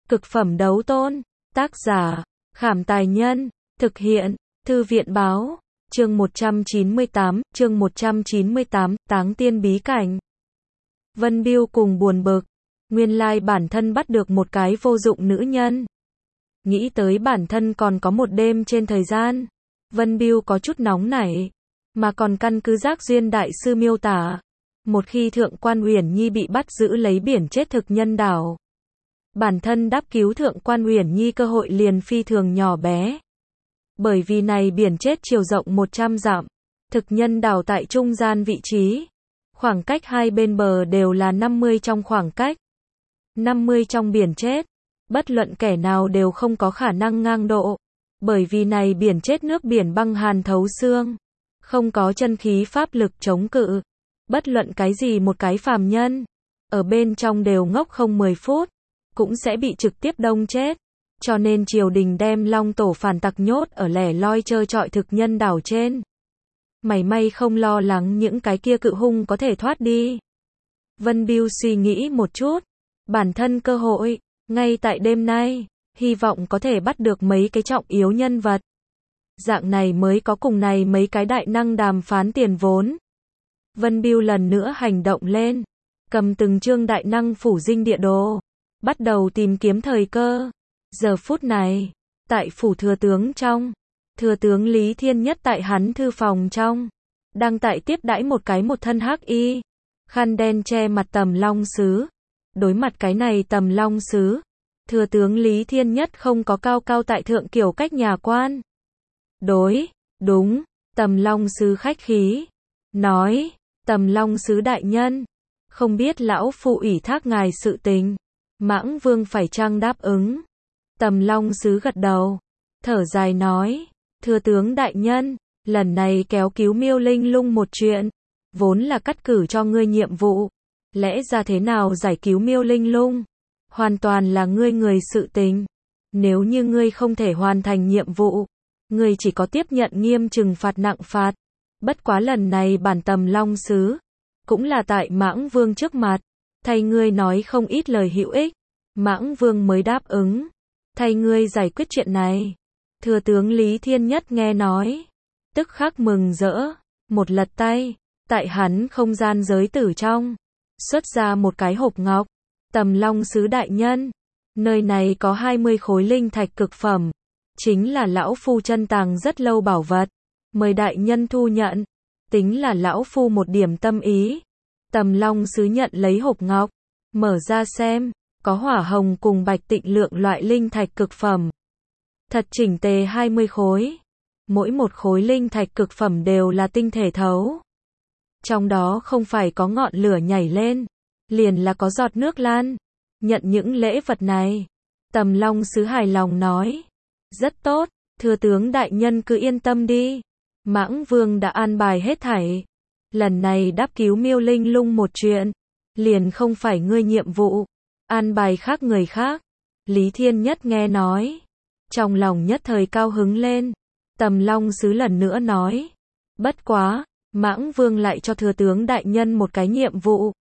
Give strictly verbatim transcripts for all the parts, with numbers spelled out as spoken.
Cực phẩm đấu tôn. Tác giả, Khảm Tài Nhân. Thực hiện, Thư viện Báo. Chương một trăm chín mươi tám, chương một trăm chín mươi tám, Táng Tiên Bí Cảnh. Vân Biêu cùng buồn bực. Nguyên lai bản thân bắt được một cái vô dụng nữ nhân. Nghĩ tới bản thân còn có một đêm trên thời gian. Vân Biêu có chút nóng nảy. Mà còn căn cứ Giác Duyên Đại Sư miêu tả. Một khi Thượng Quan Uyển Nhi bị bắt giữ lấy biển chết thực nhân đảo. Bản thân đáp cứu Thượng Quan Uyển Nhi cơ hội liền phi thường nhỏ bé. Bởi vì này biển chết chiều rộng một trăm dặm. Thực nhân đảo tại trung gian vị trí. Khoảng cách hai bên bờ đều là năm mươi trong khoảng cách. năm mươi trong biển chết. Bất luận kẻ nào đều không có khả năng ngang độ. Bởi vì này biển chết nước biển băng hàn thấu xương. Không có chân khí pháp lực chống cự. Bất luận cái gì một cái phàm nhân. Ở bên trong đều ngốc không mười phút. Cũng sẽ bị trực tiếp đông chết. Cho nên triều đình đem Long Tổ phản tặc nhốt ở lẻ loi trơ trọi thực nhân đảo trên. Mảy may không lo lắng những cái kia cự hung có thể thoát đi. Vân Biêu suy nghĩ một chút. Bản thân cơ hội, ngay tại đêm nay, hy vọng có thể bắt được mấy cái trọng yếu nhân vật. Dạng này mới có cùng này mấy cái đại năng đàm phán tiền vốn. Vân Biêu lần nữa hành động lên. Cầm từng chương đại năng phủ dinh địa đồ. Bắt đầu tìm kiếm thời cơ. Giờ phút này, tại phủ thừa tướng trong, thừa tướng Lý Thiên Nhất tại hắn thư phòng trong, đang tại tiếp đãi một cái một thân hắc y, khăn đen che mặt Tầm Long Sứ. Đối mặt cái này Tầm Long Sứ, thừa tướng Lý Thiên Nhất không có cao cao tại thượng kiểu cách nhà quan. Đối, đúng, Tầm Long Sứ khách khí, nói, Tầm Long Sứ đại nhân, không biết lão phu ủy thác ngài sự tình, Mãng Vương phải chăng đáp ứng. Tầm Long Sứ gật đầu, thở dài nói, thừa tướng đại nhân, lần này kéo cứu Miêu Linh Lung một chuyện, vốn là cắt cử cho ngươi nhiệm vụ, lẽ ra thế nào giải cứu Miêu Linh Lung, hoàn toàn là ngươi người sự tình, nếu như ngươi không thể hoàn thành nhiệm vụ, ngươi chỉ có tiếp nhận nghiêm trừng phạt nặng phạt, bất quá lần này bản Tầm Long Sứ, cũng là tại Mãng Vương trước mặt, thay ngươi nói không ít lời hữu ích, Mãng Vương mới đáp ứng. Thay ngươi giải quyết chuyện này. Thừa tướng Lý Thiên Nhất nghe nói. Tức khắc mừng rỡ. Một lật tay. Tại hắn không gian giới tử trong. Xuất ra một cái hộp ngọc. Tầm Long Sứ đại nhân. Nơi này có hai mươi khối linh thạch cực phẩm. Chính là lão phu chân tàng rất lâu bảo vật. Mời đại nhân thu nhận. Tính là lão phu một điểm tâm ý. Tầm Long Sứ nhận lấy hộp ngọc. Mở ra xem. Có hỏa hồng cùng bạch tịnh lượng loại linh thạch cực phẩm. Thật chỉnh tề hai mươi khối. Mỗi một khối linh thạch cực phẩm đều là tinh thể thấu. Trong đó không phải có ngọn lửa nhảy lên, liền là có giọt nước lan. Nhận những lễ vật này. Tầm Long Sứ hài lòng nói. Rất tốt, thừa tướng đại nhân cứ yên tâm đi. Mãng Vương đã an bài hết thảy. Lần này đáp cứu Miêu Linh Lung một chuyện. Liền không phải ngươi nhiệm vụ. An bài khác người khác. Lý Thiên Nhất nghe nói. Trong lòng nhất thời cao hứng lên. Tầm Long Sứ lần nữa nói. Bất quá, Mãng Vương lại cho thừa tướng đại nhân một cái nhiệm vụ.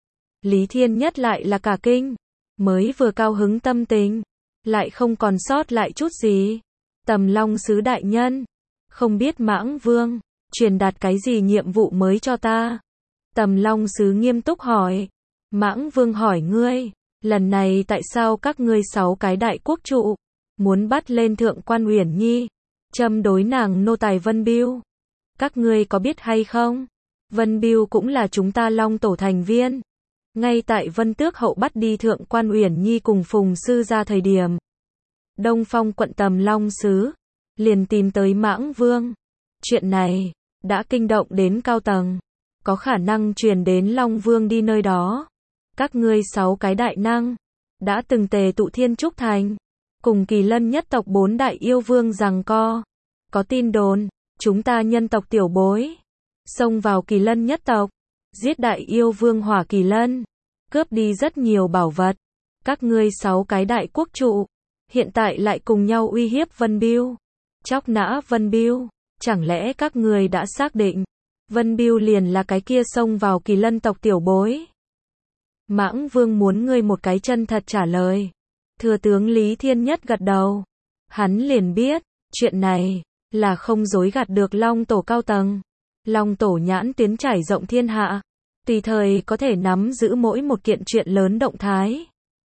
Lý Thiên Nhất lại là cả kinh. Mới vừa cao hứng tâm tình. Lại không còn sót lại chút gì. Tầm Long Sứ đại nhân. Không biết Mãng Vương truyền đạt cái gì nhiệm vụ mới cho ta. Tầm Long Sứ nghiêm túc hỏi. Mãng Vương hỏi ngươi. Lần này tại sao các ngươi sáu cái đại quốc trụ, muốn bắt lên Thượng Quan Uyển Nhi, châm đối nàng nô tài Vân Biêu? Các ngươi có biết hay không? Vân Biêu cũng là chúng ta Long Tổ thành viên. Ngay tại Vân Tước hậu bắt đi Thượng Quan Uyển Nhi cùng Phùng Sư ra thời điểm. Đông Phong quận Tầm Long Sứ, liền tìm tới Mãng Vương. Chuyện này, đã kinh động đến cao tầng. Có khả năng truyền đến Long Vương đi nơi đó. Các ngươi sáu cái đại năng, đã từng tề tụ Thiên Trúc Thành, cùng Kỳ Lân nhất tộc bốn đại yêu vương giằng co. Có tin đồn, chúng ta nhân tộc tiểu bối, xông vào Kỳ Lân nhất tộc, giết đại yêu vương Hỏa Kỳ Lân, cướp đi rất nhiều bảo vật. Các ngươi sáu cái đại quốc trụ, hiện tại lại cùng nhau uy hiếp Vân Biêu, chóc nã Vân Biêu. Chẳng lẽ các ngươi đã xác định, Vân Biêu liền là cái kia xông vào Kỳ Lân tộc tiểu bối? Mãng Vương muốn ngươi một cái chân thật trả lời. Thừa tướng Lý Thiên Nhất gật đầu. Hắn liền biết, chuyện này, là không dối gạt được Long Tổ cao tầng. Long Tổ nhãn tuyến trải rộng thiên hạ, tùy thời có thể nắm giữ mỗi một kiện chuyện lớn động thái.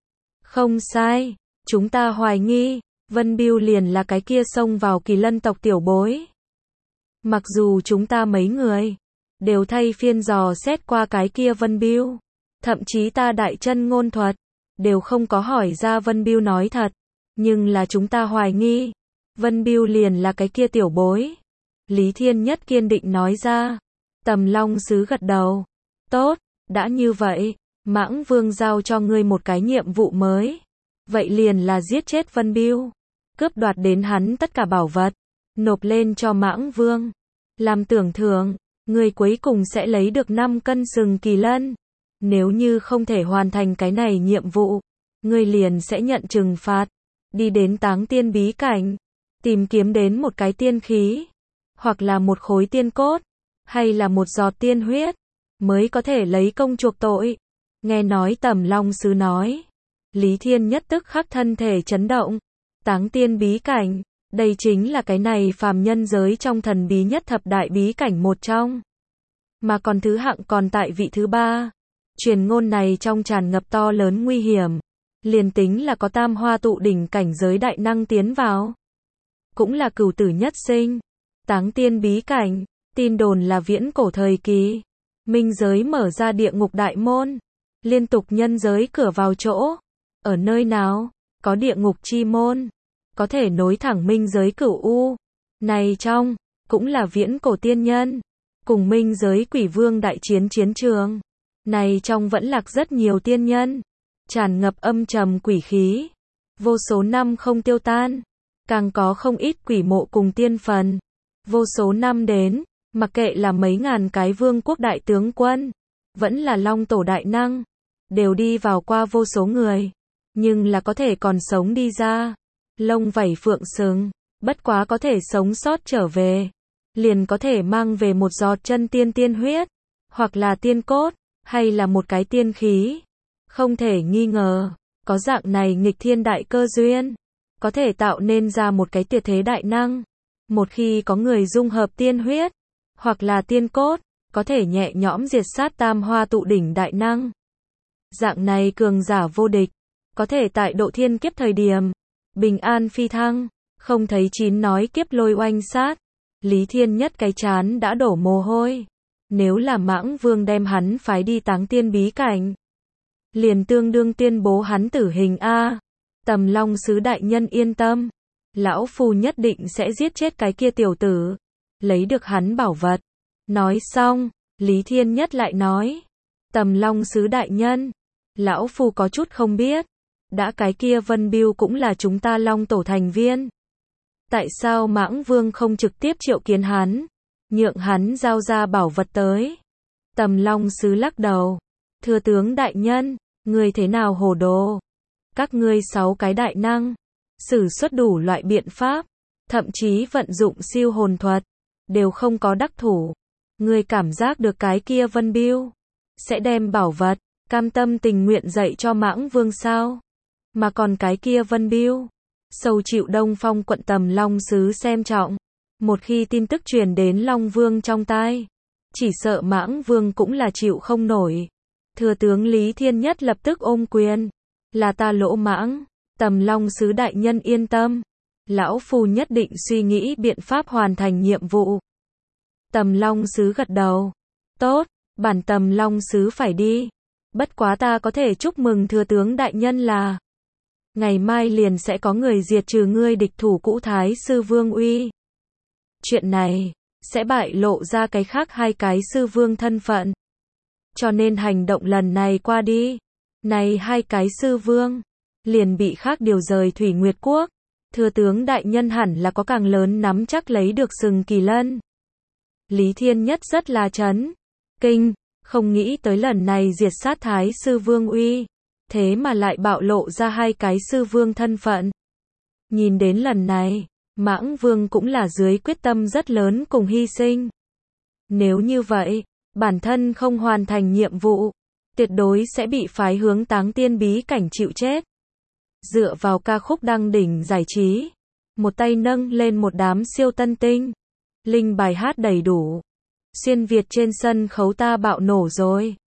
Không sai, chúng ta hoài nghi, Vân Bưu liền là cái kia xông vào Kỳ Lân tộc tiểu bối. Mặc dù chúng ta mấy người, đều thay phiên dò xét qua cái kia Vân Bưu, thậm chí ta đại chân ngôn thuật, đều không có hỏi ra Vân Bưu nói thật. Nhưng là chúng ta hoài nghi, Vân Bưu liền là cái kia tiểu bối. Lý Thiên Nhất kiên định nói ra. Tầm Long Sứ gật đầu. Tốt, đã như vậy, Mãng Vương giao cho ngươi một cái nhiệm vụ mới. Vậy liền là giết chết Vân Bưu, cướp đoạt đến hắn tất cả bảo vật, nộp lên cho Mãng Vương. Làm tưởng thưởng, ngươi cuối cùng sẽ lấy được năm cân sừng kỳ lân. Nếu như không thể hoàn thành cái này nhiệm vụ, ngươi liền sẽ nhận trừng phạt. Đi đến Táng Tiên bí cảnh, tìm kiếm đến một cái tiên khí, hoặc là một khối tiên cốt, hay là một giọt tiên huyết, mới có thể lấy công chuộc tội. Nghe nói Tầm Long Sứ nói, Lý Thiên Nhất tức khắc thân thể chấn động. Táng Tiên bí cảnh, đây chính là cái này phàm nhân giới trong thần bí nhất thập đại bí cảnh một trong. Mà còn thứ hạng còn tại vị thứ ba. Truyền ngôn này trong tràn ngập to lớn nguy hiểm. Liền tính là có tam hoa tụ đỉnh cảnh giới đại năng tiến vào, cũng là cửu tử nhất sinh. Táng Tiên bí cảnh, tin đồn là viễn cổ thời kỳ, minh giới mở ra địa ngục đại môn, liên tục nhân giới cửa vào chỗ. Ở nơi nào, có địa ngục chi môn, có thể nối thẳng minh giới cửu u. Này trong, cũng là viễn cổ tiên nhân, cùng minh giới quỷ vương đại chiến chiến trường. Này trong vẫn lạc rất nhiều tiên nhân, tràn ngập âm trầm quỷ khí, vô số năm không tiêu tan, càng có không ít quỷ mộ cùng tiên phần. Vô số năm đến, mặc kệ là mấy ngàn cái vương quốc đại tướng quân, vẫn là Long Tổ đại năng, đều đi vào qua vô số người, nhưng là có thể còn sống đi ra, lông vảy phượng sừng, bất quá có thể sống sót trở về, liền có thể mang về một giọt chân tiên tiên huyết, hoặc là tiên cốt, hay là một cái tiên khí. Không thể nghi ngờ, có dạng này nghịch thiên đại cơ duyên, có thể tạo nên ra một cái tuyệt thế đại năng. Một khi có người dung hợp tiên huyết, hoặc là tiên cốt, có thể nhẹ nhõm diệt sát tam hoa tụ đỉnh đại năng. Dạng này cường giả vô địch, có thể tại độ thiên kiếp thời điểm, bình an phi thăng, không thấy chín nói kiếp lôi oanh sát. Lý Thiên Nhất cái chán đã đổ mồ hôi. Nếu là Mãng Vương đem hắn phái đi Táng Tiên bí cảnh, liền tương đương tuyên bố hắn tử hình a. Tầm Long Sứ đại nhân yên tâm, lão phu nhất định sẽ giết chết cái kia tiểu tử, lấy được hắn bảo vật. Nói xong, Lý Thiên Nhất lại nói, Tầm Long Sứ đại nhân, lão phu có chút không biết, đã cái kia Vân Bưu cũng là chúng ta Long Tổ thành viên, tại sao Mãng Vương không trực tiếp triệu kiến hắn, nhượng hắn giao ra bảo vật tới? Tầm Long Sứ lắc đầu, thưa tướng đại nhân, người thế nào hồ đồ? Các ngươi sáu cái đại năng, sử xuất đủ loại biện pháp, thậm chí vận dụng siêu hồn thuật, đều không có đắc thủ. Ngươi cảm giác được cái kia Vân Bưu sẽ đem bảo vật, cam tâm tình nguyện dạy cho Mãng Vương sao? Mà còn cái kia Vân Bưu, sâu chịu Đông Phong quận Tầm Long Sứ xem trọng. Một khi tin tức truyền đến Long Vương trong tai, chỉ sợ Mãng Vương cũng là chịu không nổi. Thừa tướng Lý Thiên Nhất lập tức ôm quyền, là ta lỗ mãng. Tầm Long Sứ đại nhân yên tâm, lão phu nhất định suy nghĩ biện pháp hoàn thành nhiệm vụ. Tầm Long Sứ gật đầu. Tốt, bản Tầm Long Sứ phải đi. Bất quá ta có thể chúc mừng thừa tướng đại nhân là ngày mai liền sẽ có người diệt trừ ngươi địch thủ cũ Thái Sư Vương Uy. Chuyện này sẽ bại lộ ra cái khác hai cái sư vương thân phận. Cho nên hành động lần này qua đi, này hai cái sư vương liền bị khác điều rời Thủy Nguyệt Quốc. Thừa tướng đại nhân hẳn là có càng lớn nắm chắc lấy được sừng kỳ lân. Lý Thiên Nhất rất là chấn kinh, không nghĩ tới lần này diệt sát Thái Sư Vương Uy, thế mà lại bạo lộ ra hai cái sư vương thân phận. Nhìn đến lần này, Mãng Vương cũng là dưới quyết tâm rất lớn cùng hy sinh. Nếu như vậy, bản thân không hoàn thành nhiệm vụ, tuyệt đối sẽ bị phái hướng Táng Tiên bí cảnh chịu chết. Dựa vào ca khúc đăng đỉnh giải trí, một tay nâng lên một đám siêu tân tinh. Linh bài hát đầy đủ. Xuyên Việt trên sân khấu ta bạo nổ rồi.